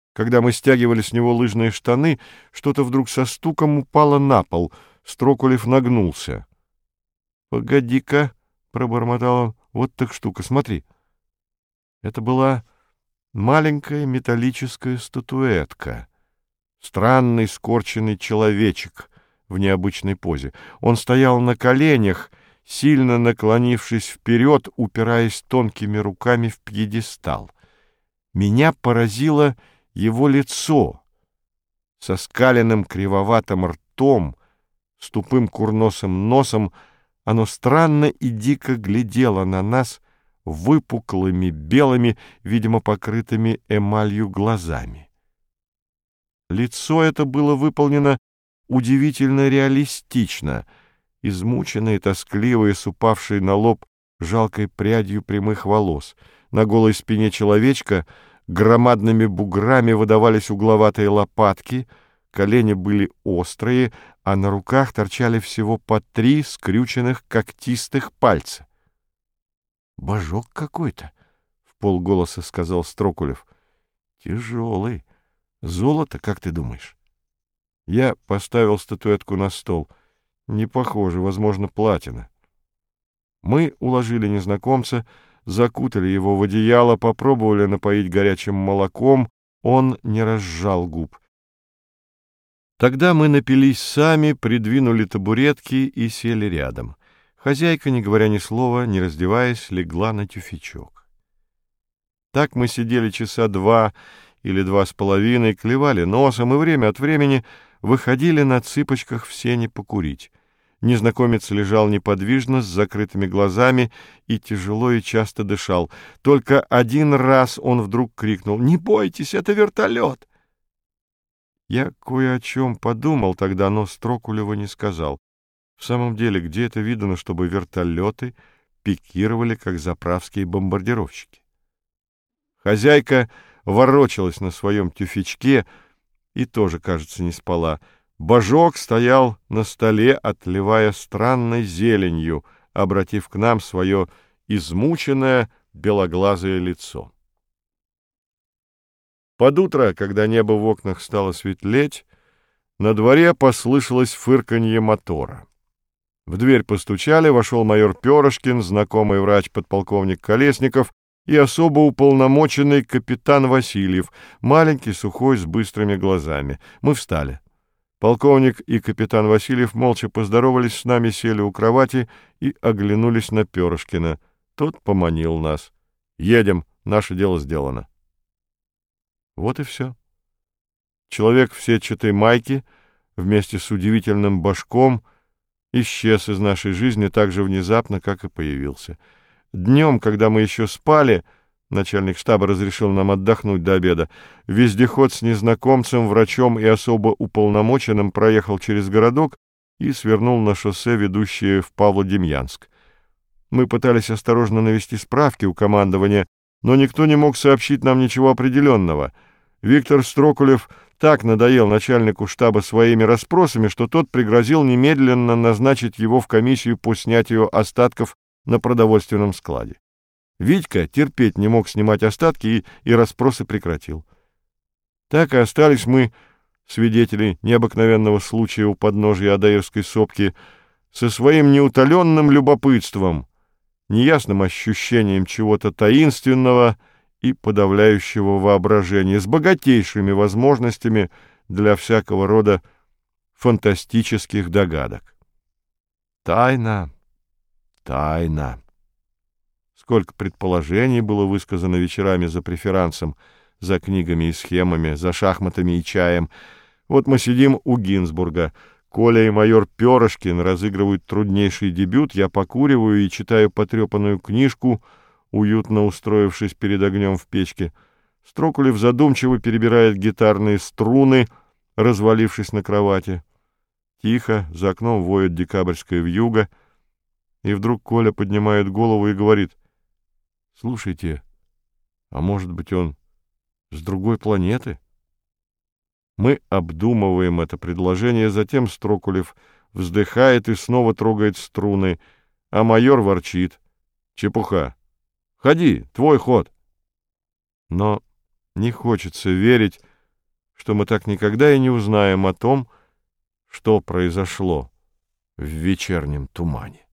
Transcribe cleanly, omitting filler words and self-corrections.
Когда мы стягивали с него лыжные штаны, что-то вдруг со стуком упало на пол. Строкулев нагнулся. — Погоди-ка, — пробормотал он, — вот так штука, смотри. Это была маленькая металлическая статуэтка, странный скорченный человечек в необычной позе. Он стоял на коленях, сильно наклонившись вперед, упираясь тонкими руками в пьедестал. Меня поразило его лицо со скаленным кривоватым ртом, с тупым курносым носом. Оно странно и дико глядело на нас выпуклыми, белыми, видимо, покрытыми эмалью глазами. Лицо это было выполнено удивительно реалистично, измученное, тоскливое, с упавшей на лоб жалкой прядью прямых волос. На голой спине человечка громадными буграми выдавались угловатые лопатки, колени были острые, а на руках торчали всего по 3 скрюченных когтистых пальца. — Божок какой-то, — вполголоса сказал Строкулев. — Тяжелый. Золото, как ты думаешь? Я поставил статуэтку на стол. Не похоже, возможно, платина. Мы уложили незнакомца, закутали его в одеяло, попробовали напоить горячим молоком. Он не разжал губ. Тогда мы напились сами, придвинули табуретки и сели рядом. Хозяйка, не говоря ни слова, не раздеваясь, легла на тюфячок. Так мы сидели часа 2 или 2,5, клевали носом и время от времени выходили на цыпочках в сени покурить. Незнакомец лежал неподвижно, с закрытыми глазами, и тяжело и часто дышал. Только один раз он вдруг крикнул: «Не бойтесь, это вертолет!» Я кое о чем подумал тогда, но Строкулеву не сказал. В самом деле, где это видано, чтобы вертолеты пикировали, как заправские бомбардировщики? Хозяйка ворочалась на своем тюфячке и тоже, кажется, не спала. Божок стоял на столе, отливая странной зеленью, обратив к нам свое измученное белоглазое лицо. Под утро, когда небо в окнах стало светлеть, на дворе послышалось фырканье мотора. В дверь постучали, вошел майор Перышкин, знакомый врач подполковник Колесников и особо уполномоченный капитан Васильев, маленький, сухой, с быстрыми глазами. Мы встали. Полковник и капитан Васильев молча поздоровались с нами, сели у кровати и оглянулись на Перышкина. Тот поманил нас. «Едем, наше дело сделано». Вот и все. Человек в сетчатой майке вместе с удивительным башком исчез из нашей жизни так же внезапно, как и появился. Днем, когда мы еще спали, начальник штаба разрешил нам отдохнуть до обеда, вездеход с незнакомцем, врачом и особо уполномоченным проехал через городок и свернул на шоссе, ведущее в Павлодемьянск. Мы пытались осторожно навести справки у командования, но никто не мог сообщить нам ничего определенного. Виктор Строкулев так надоел начальнику штаба своими расспросами, что тот пригрозил немедленно назначить его в комиссию по снятию остатков на продовольственном складе. Витька терпеть не мог снимать остатки и расспросы прекратил. Так и остались мы, свидетели необыкновенного случая у подножия Адаирской сопки, со своим неутоленным любопытством, неясным ощущением чего-то таинственного и подавляющего воображения, с богатейшими возможностями для всякого рода фантастических догадок. Тайна, тайна. Сколько предположений было высказано вечерами за преферансом, за книгами и схемами, за шахматами и чаем. Вот мы сидим у Гинзбурга. Коля и майор Перышкин разыгрывают труднейший дебют, я покуриваю и читаю потрепанную книжку, уютно устроившись перед огнем в печке. Строкулев задумчиво перебирает гитарные струны, развалившись на кровати. Тихо, за окном воет декабрьская вьюга, и вдруг Коля поднимает голову и говорит: «Слушайте, а может быть, он с другой планеты?» Мы обдумываем это предложение, затем Строкулев вздыхает и снова трогает струны, а майор ворчит: «Чепуха! Ходи, твой ход!» Но не хочется верить, что мы так никогда и не узнаем о том, что произошло в вечернем тумане.